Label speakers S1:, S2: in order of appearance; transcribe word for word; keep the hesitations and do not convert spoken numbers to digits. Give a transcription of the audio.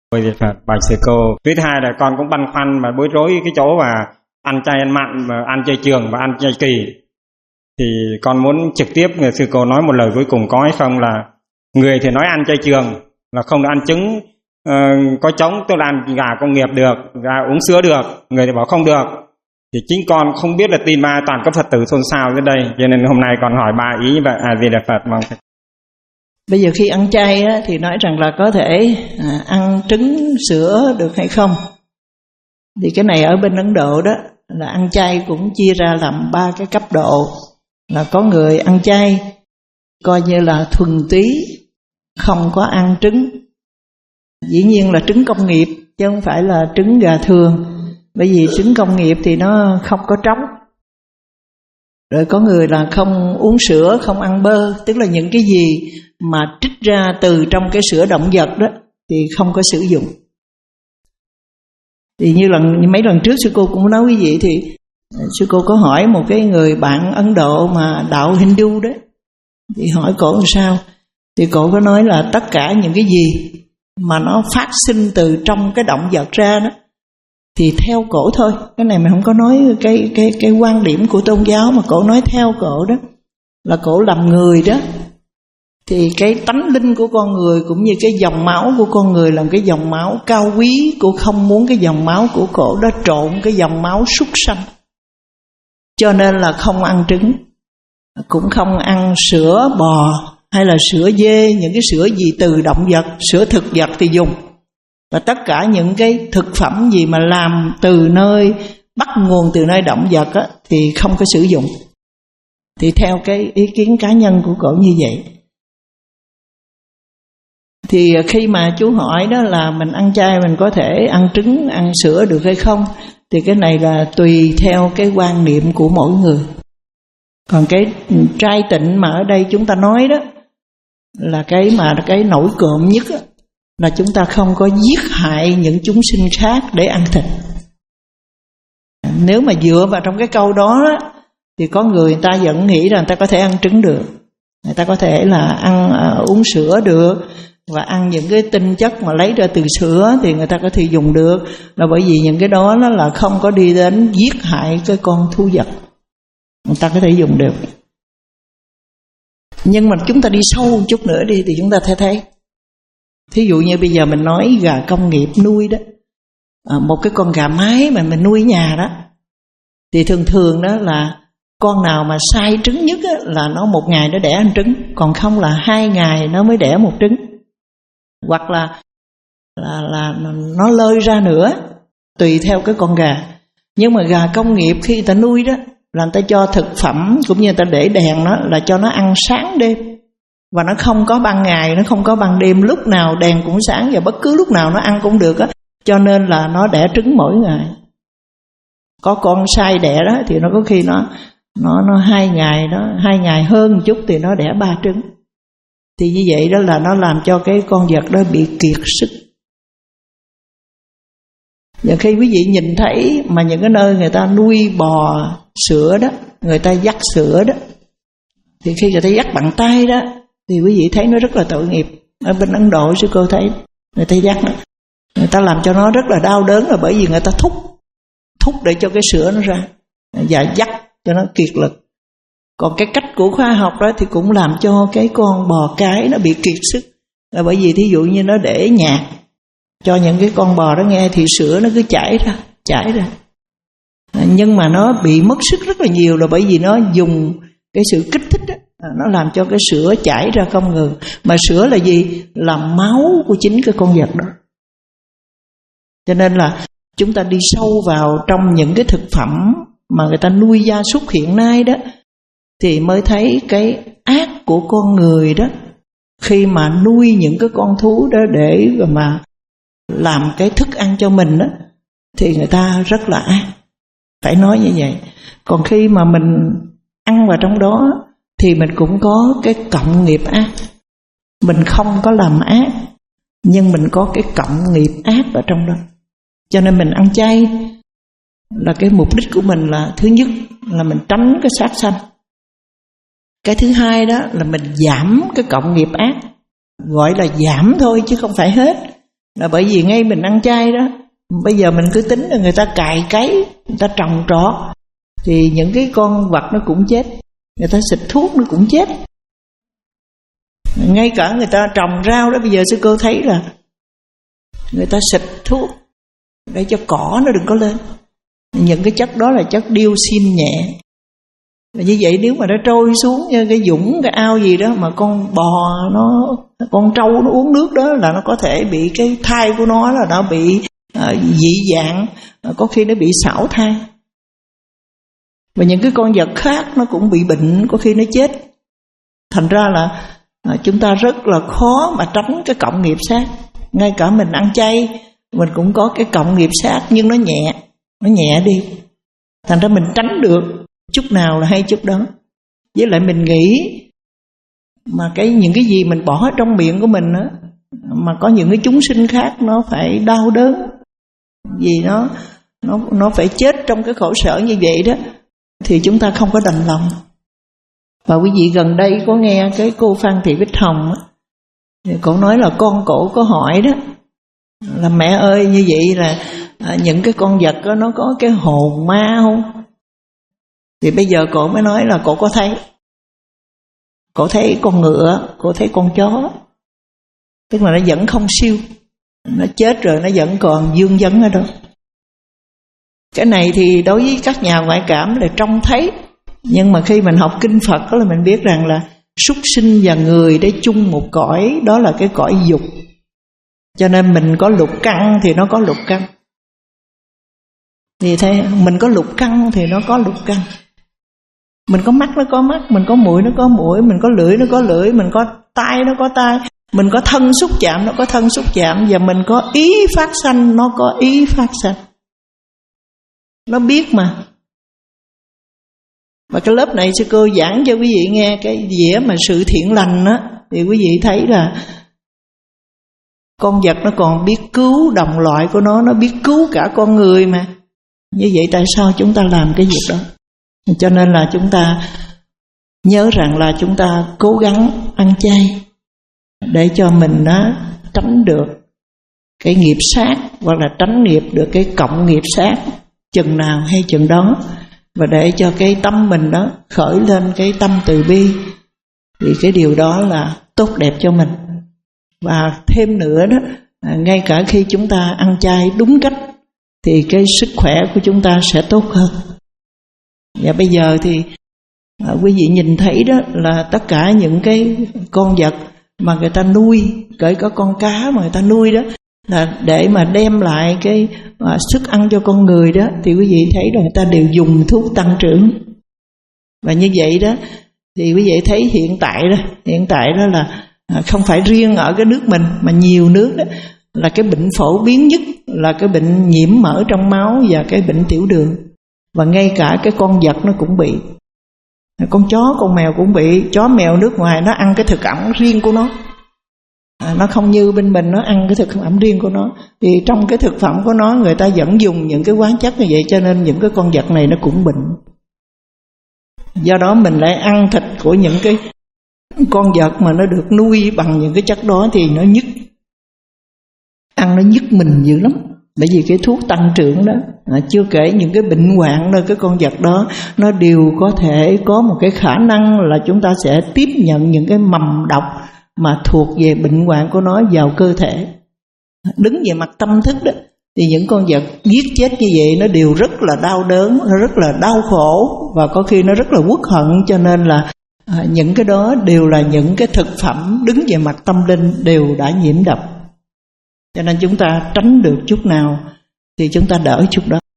S1: Rồi Phật bạch sư cô. Thứ hai là con cũng băn khoăn và bối rối cái chỗ mà ăn chay ăn mặn và ăn chay trường và ăn chay kỳ. Thì con muốn trực tiếp người sư cô nói một lời cuối cùng có hay không, là người thì nói ăn chay trường là không được ăn trứng uh, có trống, tức là ăn gà công nghiệp được, gà uống sữa được, người thì bảo không được. Thì chính con không biết là tin ma, toàn có Phật tử xôn xao dưới đây, cho nên hôm nay con hỏi ba ý như vậy. À gì là Phật mong.
S2: Bây giờ khi ăn chay á, thì nói rằng là có thể à, ăn trứng sữa được hay không. Thì cái này ở bên Ấn Độ đó là ăn chay cũng chia ra làm ba cái cấp độ. Là có người ăn chay coi như là thuần túy, không có ăn trứng. Dĩ nhiên là trứng công nghiệp chứ không phải là trứng gà thường, bởi vì trứng công nghiệp thì nó không có trống. Rồi có người là không uống sữa, không ăn bơ, tức là những cái gì mà trích ra từ trong cái sữa động vật đó thì không có sử dụng. Thì như lần như mấy lần trước sư cô cũng nói quý vị, thì sư cô có hỏi một cái người bạn Ấn Độ mà đạo Hindu đó, thì hỏi cổ làm sao, thì cổ có nói là tất cả những cái gì mà nó phát sinh từ trong cái động vật ra đó thì theo cổ thôi. Cái này mình không có nói cái cái cái quan điểm của tôn giáo, mà cổ nói theo cổ đó, là cổ làm người đó thì cái tánh linh của con người cũng như cái dòng máu của con người là cái dòng máu cao quý. Cổ không muốn cái dòng máu của cổ đó trộn cái dòng máu súc sanh, cho nên là không ăn trứng, cũng không ăn sữa bò hay là sữa dê, những cái sữa gì từ động vật. Sữa thực vật thì dùng, và tất cả những cái thực phẩm gì mà làm từ nơi, bắt nguồn từ nơi động vật á, thì không có sử dụng. Thì theo cái ý kiến cá nhân của cổ như vậy. Thì khi mà chú hỏi đó là mình ăn chay mình có thể ăn trứng, ăn sữa được hay không, thì cái này là tùy theo cái quan niệm của mỗi người. Còn cái trai tịnh mà ở đây chúng ta nói đó là cái mà cái nổi cộm nhất đó, là chúng ta không có giết hại những chúng sinh khác để ăn thịt. Nếu mà dựa vào trong cái câu đó, đó thì có người, người ta vẫn nghĩ là người ta có thể ăn trứng được, người ta có thể là ăn uh, uống sữa được, và ăn những cái tinh chất mà lấy ra từ sữa thì người ta có thể dùng được, là bởi vì những cái đó nó là không có đi đến giết hại cái con thú vật, người ta có thể dùng được. Nhưng mà chúng ta đi sâu một chút nữa đi thì chúng ta thấy thấy thí dụ như bây giờ mình nói gà công nghiệp nuôi đó, à, một cái con gà mái mà mình nuôi ở nhà đó, thì thường thường đó là con nào mà sai trứng nhất á, là nó một ngày nó đẻ ăn trứng, còn không là hai ngày nó mới đẻ một trứng, hoặc là là là nó lơi ra nữa, tùy theo cái con gà. Nhưng mà gà công nghiệp khi người ta nuôi đó là người ta cho thực phẩm cũng như người ta để đèn nó là cho nó ăn sáng đêm, và nó không có ban ngày, nó không có ban đêm, lúc nào đèn cũng sáng và bất cứ lúc nào nó ăn cũng được á, cho nên là nó đẻ trứng mỗi ngày. Có con sai đẻ đó thì nó có khi nó nó nó hai ngày đó, hai ngày hơn một chút thì nó đẻ ba trứng. Thì như vậy đó là nó làm cho cái con vật đó bị kiệt sức. Và khi quý vị nhìn thấy mà những cái nơi người ta nuôi bò sữa đó, người ta dắt sữa đó, thì khi người ta dắt bằng tay đó thì quý vị thấy nó rất là tội nghiệp. Ở bên Ấn Độ sư cô thấy người ta dắt đó, người ta làm cho nó rất là đau đớn, là bởi vì người ta thúc thúc để cho cái sữa nó ra và dắt cho nó kiệt lực. Còn cái cách của khoa học đó thì cũng làm cho cái con bò cái nó bị kiệt sức, là bởi vì thí dụ như nó để nhạc cho những cái con bò đó nghe thì sữa nó cứ chảy ra chảy ra, nhưng mà nó bị mất sức rất là nhiều, là bởi vì nó dùng cái sự kích thích đó, nó làm cho cái sữa chảy ra không ngừng. Mà sữa là gì? Là máu của chính cái con vật đó. Cho nên là chúng ta đi sâu vào trong những cái thực phẩm mà người ta nuôi gia súc hiện nay đó, thì mới thấy cái ác của con người đó, khi mà nuôi những cái con thú đó để mà làm cái thức ăn cho mình đó, thì người ta rất là ác, phải nói như vậy. Còn khi mà mình ăn vào trong đó thì mình cũng có cái cộng nghiệp ác. Mình không có làm ác, nhưng mình có cái cộng nghiệp ác ở trong đó. Cho nên mình ăn chay là cái mục đích của mình là thứ nhất là mình tránh cái sát sanh. Cái thứ hai đó là mình giảm cái cộng nghiệp ác, gọi là giảm thôi chứ không phải hết. Là bởi vì ngay mình ăn chay đó, bây giờ mình cứ tính là người ta cày cấy, người ta trồng trọt, thì những cái con vật nó cũng chết, người ta xịt thuốc nó cũng chết. Ngay cả người ta trồng rau đó, bây giờ sư cô thấy là người ta xịt thuốc để cho cỏ nó đừng có lên. Những cái chất đó là chất dioxin nhẹ. Và như vậy nếu mà nó trôi xuống như cái dũng, cái ao gì đó, mà con bò nó, con trâu nó uống nước đó, là nó có thể bị cái thai của nó là nó bị à, dị dạng, có khi nó bị xảo thai. Và những cái con vật khác nó cũng bị bệnh, có khi nó chết. Thành ra là à, chúng ta rất là khó mà tránh cái cộng nghiệp sát. Ngay cả mình ăn chay, mình cũng có cái cộng nghiệp sát, nhưng nó nhẹ, nó nhẹ đi. Thành ra mình tránh được chút nào là hay chút đó. Với lại mình nghĩ mà cái những cái gì mình bỏ trong miệng của mình á, mà có những cái chúng sinh khác nó phải đau đớn, vì nó nó nó phải chết trong cái khổ sở như vậy đó, thì chúng ta không có đành lòng. Và quý vị gần đây có nghe cái cô Phan Thị Bích Hồng á, thì cổ nói là con cổ có hỏi đó, là mẹ ơi, như vậy là à, những cái con vật đó nó có cái hồn ma không? Thì bây giờ cổ mới nói là cổ có thấy. Cổ thấy con ngựa, cổ thấy con chó. Tức là nó vẫn không siêu, nó chết rồi nó vẫn còn dương vấn ở đó. Cái này thì đối với các nhà ngoại cảm là trông thấy. Nhưng mà khi mình học kinh Phật đó là mình biết rằng là súc sinh và người để chung một cõi, đó là cái cõi dục. Cho nên mình có lục căn thì nó có lục căn. Vì thế mình có lục căn thì nó có lục căn. Mình có mắt nó có mắt, mình có mũi nó có mũi, mình có lưỡi nó có lưỡi, mình có tai nó có tai, mình có thân xúc chạm nó có thân xúc chạm, và mình có ý phát sanh nó có ý phát sanh. Nó biết mà. Và cái lớp này sư cô giảng cho quý vị nghe cái dĩa mà sự thiện lành á, thì quý vị thấy là con vật nó còn biết cứu đồng loại của nó, nó biết cứu cả con người mà. Như vậy tại sao chúng ta làm cái việc đó? Cho nên là chúng ta nhớ rằng là chúng ta cố gắng ăn chay để cho mình nó tránh được cái nghiệp sát, hoặc là tránh nghiệp được cái cộng nghiệp sát chừng nào hay chừng đó. Và để cho cái tâm mình đó khởi lên cái tâm từ bi, thì cái điều đó là tốt đẹp cho mình. Và thêm nữa đó, ngay cả khi chúng ta ăn chay đúng cách thì cái sức khỏe của chúng ta sẽ tốt hơn. Và bây giờ thì à, quý vị nhìn thấy đó là tất cả những cái con vật mà người ta nuôi, kể cả con cá mà người ta nuôi đó, là để mà đem lại cái à, sức ăn cho con người đó, thì quý vị thấy là người ta đều dùng thuốc tăng trưởng. Và như vậy đó thì quý vị thấy hiện tại đó, hiện tại đó là à, không phải riêng ở cái nước mình mà nhiều nước đó, là cái bệnh phổ biến nhất là cái bệnh nhiễm mỡ trong máu và cái bệnh tiểu đường. Và ngay cả cái con vật nó cũng bị, con chó con mèo cũng bị. Chó mèo nước ngoài nó ăn cái thực ẩm riêng của nó, à, nó không như bên mình nó ăn cái thực ẩm riêng của nó. Thì trong cái thực phẩm của nó người ta vẫn dùng những cái hóa chất như vậy, cho nên những cái con vật này nó cũng bệnh. Do đó mình lại ăn thịt của những cái con vật mà nó được nuôi bằng những cái chất đó thì nó nhức, ăn nó nhức mình dữ lắm. Bởi vì cái thuốc tăng trưởng đó, à, chưa kể những cái bệnh hoạn nơi cái con vật đó, nó đều có thể có một cái khả năng là chúng ta sẽ tiếp nhận những cái mầm độc mà thuộc về bệnh hoạn của nó vào cơ thể. Đứng về mặt tâm thức đó, thì những con vật giết chết như vậy nó đều rất là đau đớn, nó rất là đau khổ, và có khi nó rất là uất hận. Cho nên là à, những cái đó đều là những cái thực phẩm đứng về mặt tâm linh đều đã nhiễm độc. Cho nên chúng ta tránh được chút nào thì chúng ta đỡ chút đó.